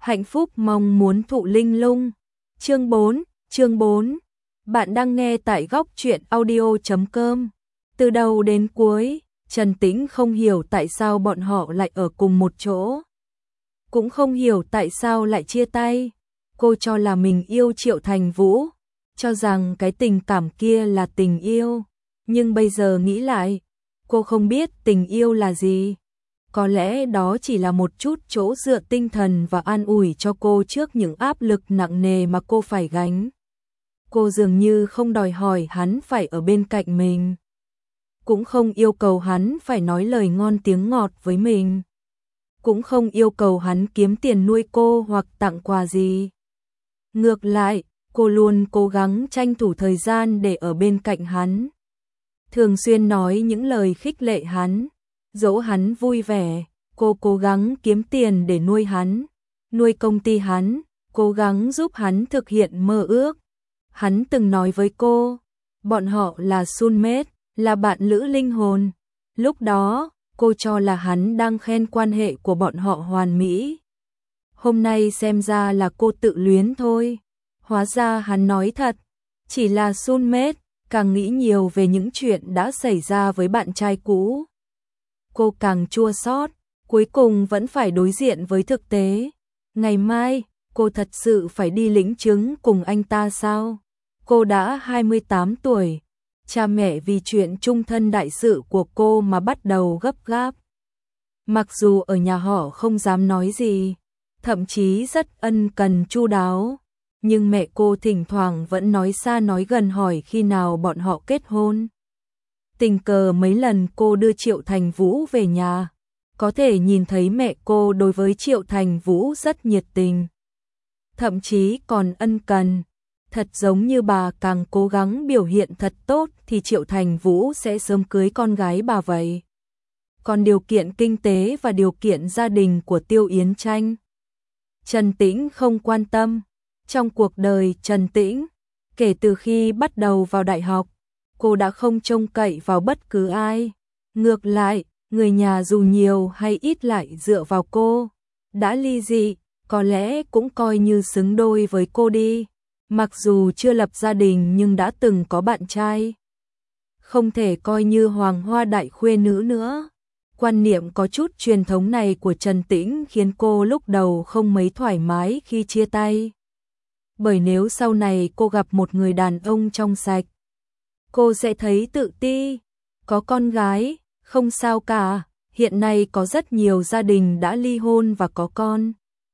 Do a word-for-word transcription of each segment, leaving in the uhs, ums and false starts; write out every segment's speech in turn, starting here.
hạnh phúc mong muốn thụ linh lung. Chương bốn, chương bốn. Bạn đang nghe tại góc truyện audio chấm com. Từ đầu đến cuối, Trần Tĩnh không hiểu tại sao bọn họ lại ở cùng một chỗ. Cũng không hiểu tại sao lại chia tay. Cô cho là mình yêu Triệu Thành Vũ, cho rằng cái tình cảm kia là tình yêu. Nhưng bây giờ nghĩ lại, cô không biết tình yêu là gì. Có lẽ đó chỉ là một chút chỗ dựa tinh thần và an ủi cho cô trước những áp lực nặng nề mà cô phải gánh. Cô dường như không đòi hỏi hắn phải ở bên cạnh mình, cũng không yêu cầu hắn phải nói lời ngon tiếng ngọt với mình, cũng không yêu cầu hắn kiếm tiền nuôi cô hoặc tặng quà gì. Ngược lại, cô luôn cố gắng tranh thủ thời gian để ở bên cạnh hắn, thường xuyên nói những lời khích lệ hắn, dỗ hắn vui vẻ. Cô cố gắng kiếm tiền để nuôi hắn, nuôi công ty hắn, cố gắng giúp hắn thực hiện mơ ước. Hắn từng nói với cô, bọn họ là soulmate, là bạn lữ linh hồn. Lúc đó, cô cho là hắn đang khen quan hệ của bọn họ hoàn mỹ. Hôm nay xem ra là cô tự luyến thôi. Hóa ra hắn nói thật, chỉ là soulmate, càng nghĩ nhiều về những chuyện đã xảy ra với bạn trai cũ. Cô càng chua xót, cuối cùng vẫn phải đối diện với thực tế. Ngày mai, cô thật sự phải đi lĩnh chứng cùng anh ta sao? Cô đã hai mươi tám tuổi, cha mẹ vì chuyện chung thân đại sự của cô mà bắt đầu gấp gáp. Mặc dù ở nhà họ không dám nói gì, thậm chí rất ân cần chu đáo, nhưng mẹ cô thỉnh thoảng vẫn nói xa nói gần hỏi khi nào bọn họ kết hôn. Tình cờ mấy lần cô đưa Triệu Thành Vũ về nhà, có thể nhìn thấy mẹ cô đối với Triệu Thành Vũ rất nhiệt tình, thậm chí còn ân cần. Thật giống như bà càng cố gắng biểu hiện thật tốt thì Triệu Thành Vũ sẽ sớm cưới con gái bà vậy. Còn điều kiện kinh tế và điều kiện gia đình của Tiêu Yến Tranh, Trần Tĩnh không quan tâm. Trong cuộc đời Trần Tĩnh, kể từ khi bắt đầu vào đại học, cô đã không trông cậy vào bất cứ ai. Ngược lại, người nhà dù nhiều hay ít lại dựa vào cô. Đã ly dị, có lẽ cũng coi như xứng đôi với cô đi. Mặc dù chưa lập gia đình nhưng đã từng có bạn trai. Không thể coi như hoàng hoa đại khuê nữ nữa. Quan niệm có chút truyền thống này của Trần Tĩnh khiến cô lúc đầu không mấy thoải mái khi chia tay. Bởi nếu sau này cô gặp một người đàn ông trong sạch, cô sẽ thấy tự ti. Có con gái, không sao cả, hiện nay có rất nhiều gia đình đã ly hôn và có con.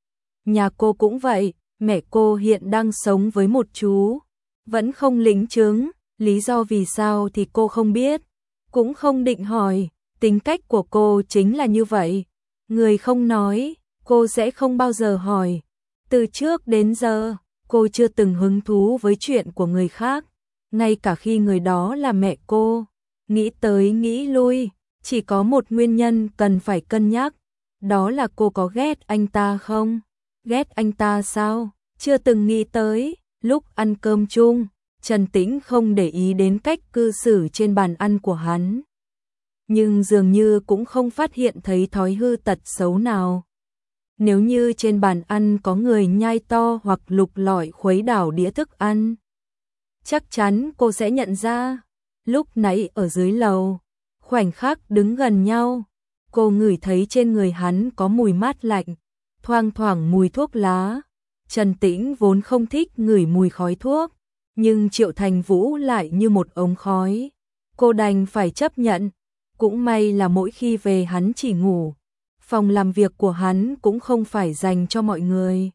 Nhà cô cũng vậy, mẹ cô hiện đang sống với một chú, vẫn không lĩnh chứng, lý do vì sao thì cô không biết, cũng không định hỏi, tính cách của cô chính là như vậy. Người không nói, cô sẽ không bao giờ hỏi. Từ trước đến giờ, cô chưa từng hứng thú với chuyện của người khác, ngay cả khi người đó là mẹ cô. Nghĩ tới nghĩ lui, chỉ có một nguyên nhân cần phải cân nhắc, đó là cô có ghét anh ta không? Ghét anh ta sao? Chưa từng nghĩ tới. Lúc ăn cơm chung, Trần Tĩnh không để ý đến cách cư xử trên bàn ăn của hắn, nhưng dường như cũng không phát hiện thấy thói hư tật xấu nào. Nếu như trên bàn ăn có người nhai to hoặc lục lọi khuấy đảo đĩa thức ăn, chắc chắn cô sẽ nhận ra. Lúc nãy ở dưới lầu, khoảnh khắc đứng gần nhau, cô ngửi thấy trên người hắn có mùi mát lạnh, thoang thoảng mùi thuốc lá. Trần Tĩnh vốn không thích ngửi mùi khói thuốc, nhưng Triệu Thành Vũ lại như một ống khói. Cô đành phải chấp nhận. Cũng may là mỗi khi về hắn chỉ ngủ, phòng làm việc của hắn cũng không phải dành cho mọi người.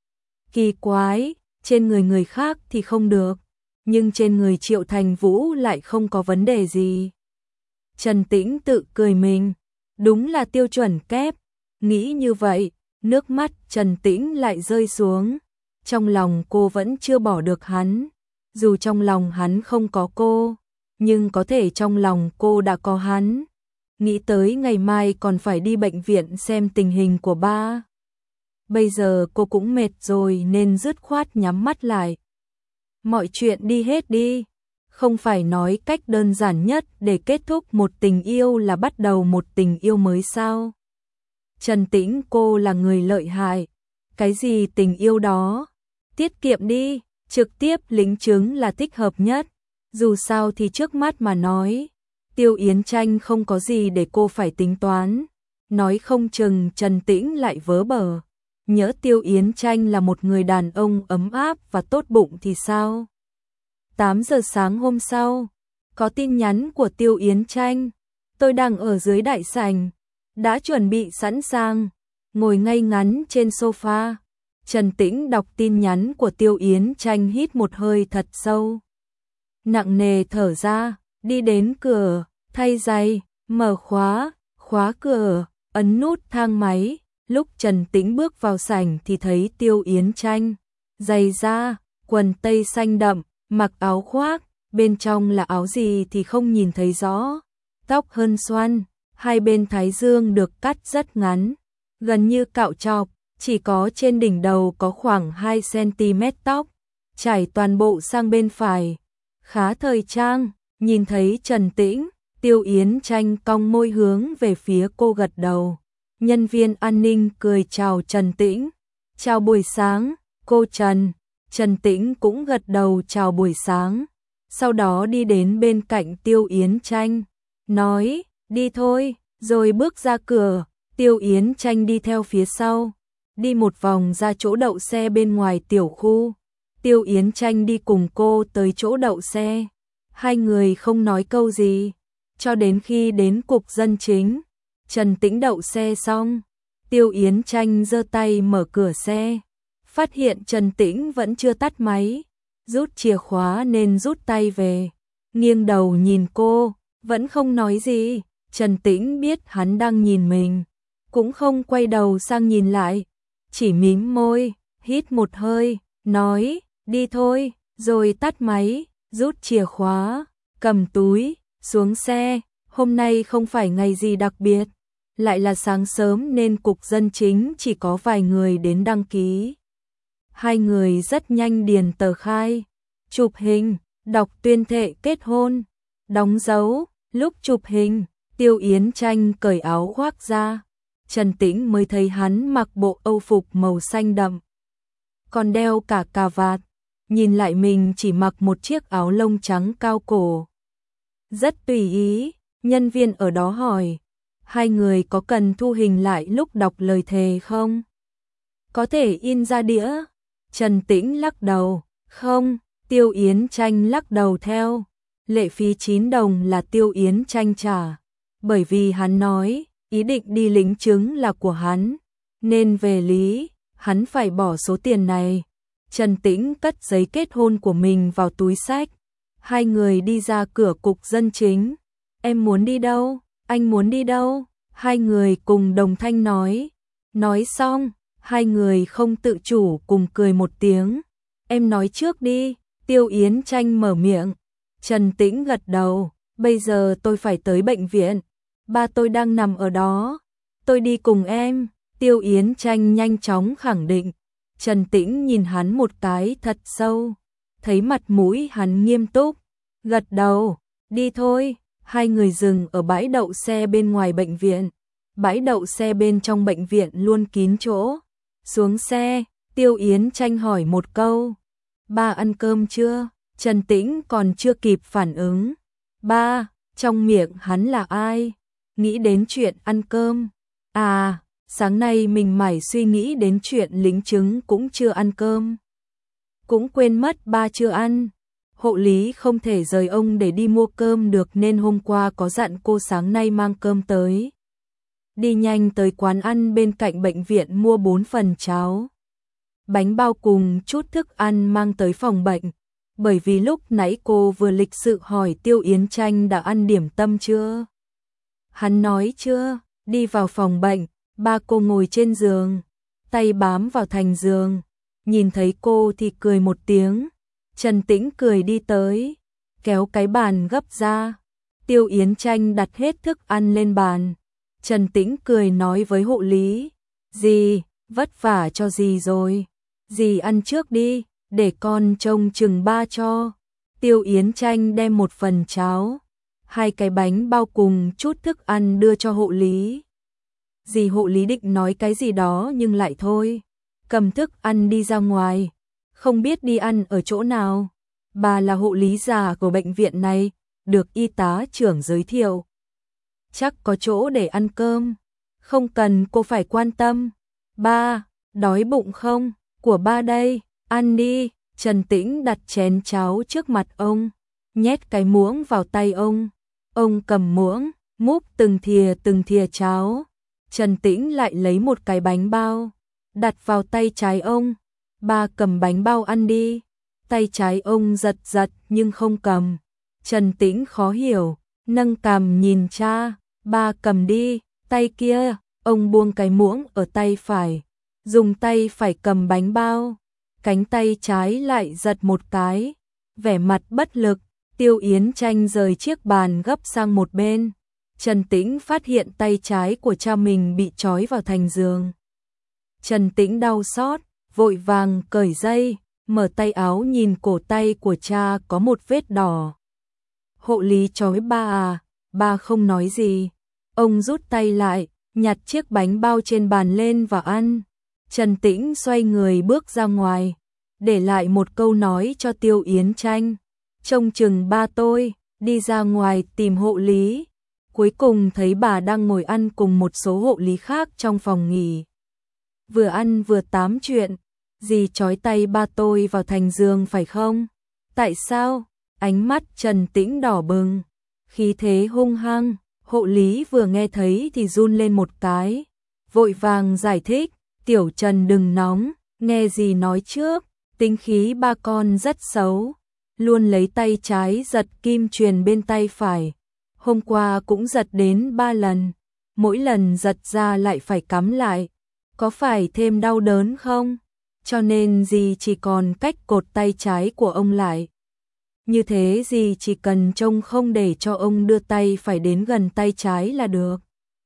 Kỳ quái, trên người người khác thì không được, nhưng trên người Triệu Thành Vũ lại không có vấn đề gì. Trần Tĩnh tự cười mình, đúng là tiêu chuẩn kép. Nghĩ như vậy, nước mắt Trần Tĩnh lại rơi xuống. Trong lòng cô vẫn chưa bỏ được hắn, dù trong lòng hắn không có cô, nhưng có thể trong lòng cô đã có hắn. Nghĩ tới ngày mai còn phải đi bệnh viện xem tình hình của ba. Bây giờ cô cũng mệt rồi nên dứt khoát nhắm mắt lại. Mọi chuyện đi hết đi. Không phải nói cách đơn giản nhất để kết thúc một tình yêu là bắt đầu một tình yêu mới sao? Trần Tĩnh cô là người lợi hại, Cái gì tình yêu đó? Tiết kiệm đi, trực tiếp lính chứng là thích hợp nhất. Dù sao thì trước mắt mà nói, Tiêu Yến Tranh không có gì để cô phải tính toán. Nói không chừng Trần Tĩnh lại vớ bờ. Nhỡ Tiêu Yến Tranh là một người đàn ông ấm áp và tốt bụng thì sao? tám giờ sáng hôm sau, có tin nhắn của Tiêu Yến Tranh. Tôi đang ở dưới đại sảnh, đã chuẩn bị sẵn sàng, ngồi ngay ngắn trên sofa. Trần Tĩnh đọc tin nhắn của Tiêu Yến Tranh, hít một hơi thật sâu. Nặng nề thở ra, đi đến cửa, thay giày, mở khóa, khóa cửa, ấn nút thang máy. Lúc Trần Tĩnh bước vào sảnh thì thấy Tiêu Yến Tranh, giày da, quần tây xanh đậm, mặc áo khoác, bên trong là áo gì thì không nhìn thấy rõ. Tóc hân xoăn, hai bên thái dương được cắt rất ngắn, gần như cạo chọc, chỉ có trên đỉnh đầu có khoảng hai xăng-ti-mét tóc, trải toàn bộ sang bên phải. Khá thời trang, nhìn thấy Trần Tĩnh, Tiêu Yến Tranh cong môi hướng về phía cô gật đầu. Nhân viên an ninh cười chào Trần Tĩnh. Chào buổi sáng, cô Trần. Trần Tĩnh cũng gật đầu chào buổi sáng. Sau đó đi đến bên cạnh Tiêu Yến Tranh, nói, đi thôi, rồi bước ra cửa. Tiêu Yến Tranh đi theo phía sau, đi một vòng ra chỗ đậu xe bên ngoài tiểu khu. Tiêu Yến Tranh đi cùng cô tới chỗ đậu xe. Hai người không nói câu gì, cho đến khi đến cục dân chính. Trần Tĩnh đậu xe xong, Tiêu Yến Tranh giơ tay mở cửa xe, phát hiện Trần Tĩnh vẫn chưa tắt máy, rút chìa khóa nên rút tay về, nghiêng đầu nhìn cô, vẫn không nói gì. Trần Tĩnh biết hắn đang nhìn mình, cũng không quay đầu sang nhìn lại, chỉ mím môi, hít một hơi, nói, đi thôi, rồi tắt máy, rút chìa khóa, cầm túi, xuống xe. Hôm nay không phải ngày gì đặc biệt, lại là sáng sớm nên cục dân chính chỉ có vài người đến đăng ký. Hai người rất nhanh điền tờ khai, chụp hình, đọc tuyên thệ kết hôn, đóng dấu. Lúc chụp hình, Tiêu Yến Tranh cởi áo khoác ra, Trần Tĩnh mới thấy hắn mặc bộ âu phục màu xanh đậm, còn đeo cả cà vạt, nhìn lại mình chỉ mặc một chiếc áo lông trắng cao cổ. Rất tùy ý. Nhân viên ở đó hỏi, hai người có cần thu hình lại lúc đọc lời thề không? Có thể in ra đĩa. Trần Tĩnh lắc đầu, không. Tiêu Yến Tranh lắc đầu theo. Lệ phí chín đồng là Tiêu Yến Tranh trả, bởi vì hắn nói, ý định đi lính chứng là của hắn, nên về lý, hắn phải bỏ số tiền này. Trần Tĩnh cất giấy kết hôn của mình vào túi xách. Hai người đi ra cửa cục dân chính. Em muốn đi đâu? Anh muốn đi đâu? Hai người cùng đồng thanh nói. Nói xong, hai người không tự chủ cùng cười một tiếng. Em nói trước đi. Tiêu Yến Tranh mở miệng. Trần Tĩnh gật đầu. Bây giờ tôi phải tới bệnh viện. Ba tôi đang nằm ở đó. Tôi đi cùng em. Tiêu Yến Tranh nhanh chóng khẳng định. Trần Tĩnh nhìn hắn một cái thật sâu. Thấy mặt mũi hắn nghiêm túc. Gật đầu. Đi thôi. Hai người dừng ở bãi đậu xe bên ngoài bệnh viện. Bãi đậu xe bên trong bệnh viện luôn kín chỗ. Xuống xe, Tiêu Yến Tranh hỏi một câu. Ba ăn cơm chưa? Trần Tĩnh còn chưa kịp phản ứng. Ba, trong miệng hắn là ai? Nghĩ đến chuyện ăn cơm. À, sáng nay mình mải suy nghĩ đến chuyện lính chứng cũng chưa ăn cơm. Cũng quên mất ba chưa ăn. Hộ lý không thể rời ông để đi mua cơm được nên hôm qua có dặn cô sáng nay mang cơm tới. Đi nhanh tới quán ăn bên cạnh bệnh viện mua bốn phần cháo, bánh bao cùng chút thức ăn mang tới phòng bệnh. Bởi vì lúc nãy cô vừa lịch sự hỏi Tiêu Yến Tranh đã ăn điểm tâm chưa. Hắn nói chưa. Đi vào phòng bệnh, ba cô ngồi trên giường, tay bám vào thành giường. Nhìn thấy cô thì cười một tiếng. Trần Tĩnh cười đi tới, kéo cái bàn gấp ra. Tiêu Yến Tranh đặt hết thức ăn lên bàn. Trần Tĩnh cười nói với hộ lý, dì, vất vả cho dì rồi. Dì ăn trước đi, để con trông chừng ba cho. Tiêu Yến Tranh đem một phần cháo, hai cái bánh bao cùng chút thức ăn đưa cho hộ lý. Dì hộ lý định nói cái gì đó nhưng lại thôi. cầm thức ăn đi ra ngoài, không biết đi ăn ở chỗ nào. Bà là hộ lý già của bệnh viện này, được y tá trưởng giới thiệu. Chắc có chỗ để ăn cơm, không cần cô phải quan tâm. Ba, đói bụng không? Của ba đây, ăn đi. Trần Tĩnh đặt chén cháo trước mặt ông, nhét cái muỗng vào tay ông. Ông cầm muỗng, múc từng thìa từng thìa cháo. Trần Tĩnh lại lấy một cái bánh bao, đặt vào tay trái ông. Ba cầm bánh bao ăn đi. Tay trái ông giật giật nhưng không cầm. Trần Tĩnh khó hiểu, nâng cằm nhìn cha. Ba cầm đi, tay kia. Ông buông cái muỗng ở tay phải, dùng tay phải cầm bánh bao. Cánh tay trái lại giật một cái, vẻ mặt bất lực. Tiêu Yến Tranh rời chiếc bàn gấp sang một bên. Trần Tĩnh phát hiện tay trái của cha mình bị trói vào thành giường. Trần Tĩnh đau xót, vội vàng cởi dây, mở tay áo nhìn cổ tay của cha có một vết đỏ. Hộ lý trói ba à? Ba không nói gì. Ông rút tay lại, nhặt chiếc bánh bao trên bàn lên và ăn. Trần Tĩnh xoay người bước ra ngoài, để lại một câu nói cho Tiêu Yến Tranh. Trông chừng ba tôi, đi ra ngoài tìm hộ lý. Cuối cùng thấy bà đang ngồi ăn cùng một số hộ lý khác trong phòng nghỉ. Vừa ăn vừa tám chuyện. Dì trói tay ba tôi vào thành giường phải không? Tại sao? Ánh mắt Trần Tĩnh đỏ bừng, khí thế hung hăng. Hộ lý vừa nghe thấy thì run lên một cái, vội vàng giải thích. Tiểu Trần đừng nóng, nghe dì nói trước. Tính khí ba con rất xấu, luôn lấy tay trái giật kim truyền bên tay phải. Hôm qua cũng giật đến ba lần, mỗi lần giật ra lại phải cắm lại. Có phải thêm đau đớn không? Cho nên dì chỉ còn cách cột tay trái của ông lại. Như thế dì chỉ cần trông không để cho ông đưa tay phải đến gần tay trái là được.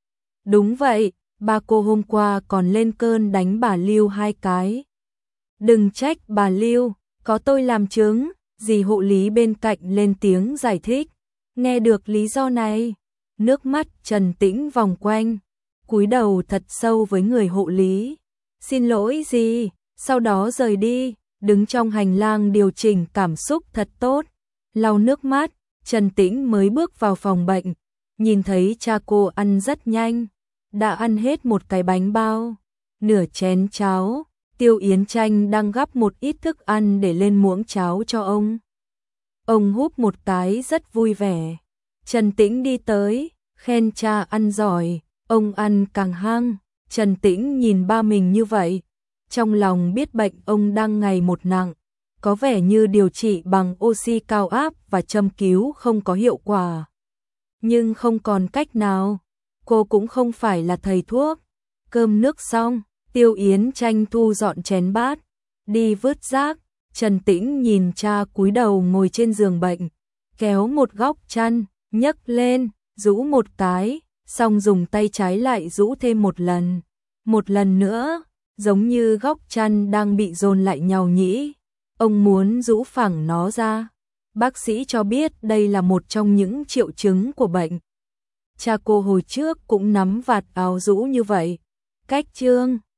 Đúng vậy, ba cô hôm qua còn lên cơn đánh bà Lưu hai cái. Đừng trách bà Lưu, có tôi làm chứng. Dì hộ lý bên cạnh lên tiếng giải thích. Nghe được lý do này, nước mắt Trần Tĩnh vòng quanh, cúi đầu thật sâu với người hộ lý. Xin lỗi dì, sau đó rời đi, đứng trong hành lang điều chỉnh cảm xúc thật tốt. Lau nước mắt, Trần Tĩnh mới bước vào phòng bệnh, nhìn thấy cha cô ăn rất nhanh, đã ăn hết một cái bánh bao, nửa chén cháo. Tiêu Yến Tranh đang gắp một ít thức ăn để lên muỗng cháo cho ông. Ông húp một cái rất vui vẻ. Trần Tĩnh đi tới, khen cha ăn giỏi, ông ăn càng hăng. Trần Tĩnh nhìn ba mình như vậy, trong lòng biết bệnh ông đang ngày một nặng, có vẻ như điều trị bằng oxy cao áp và châm cứu không có hiệu quả. Nhưng không còn cách nào, cô cũng không phải là thầy thuốc. Cơm nước xong, Tiêu Yến Tranh thu dọn chén bát, đi vứt rác. Trần Tĩnh nhìn cha cúi đầu ngồi trên giường bệnh, kéo một góc chăn, nhấc lên, rũ một cái, xong dùng tay trái lại rũ thêm một lần. Một lần nữa, giống như góc chăn đang bị dồn lại nhàu nhĩ. Ông muốn rũ phẳng nó ra. Bác sĩ cho biết đây là một trong những triệu chứng của bệnh. Cha cô hồi trước cũng nắm vạt áo rũ như vậy. Cách chương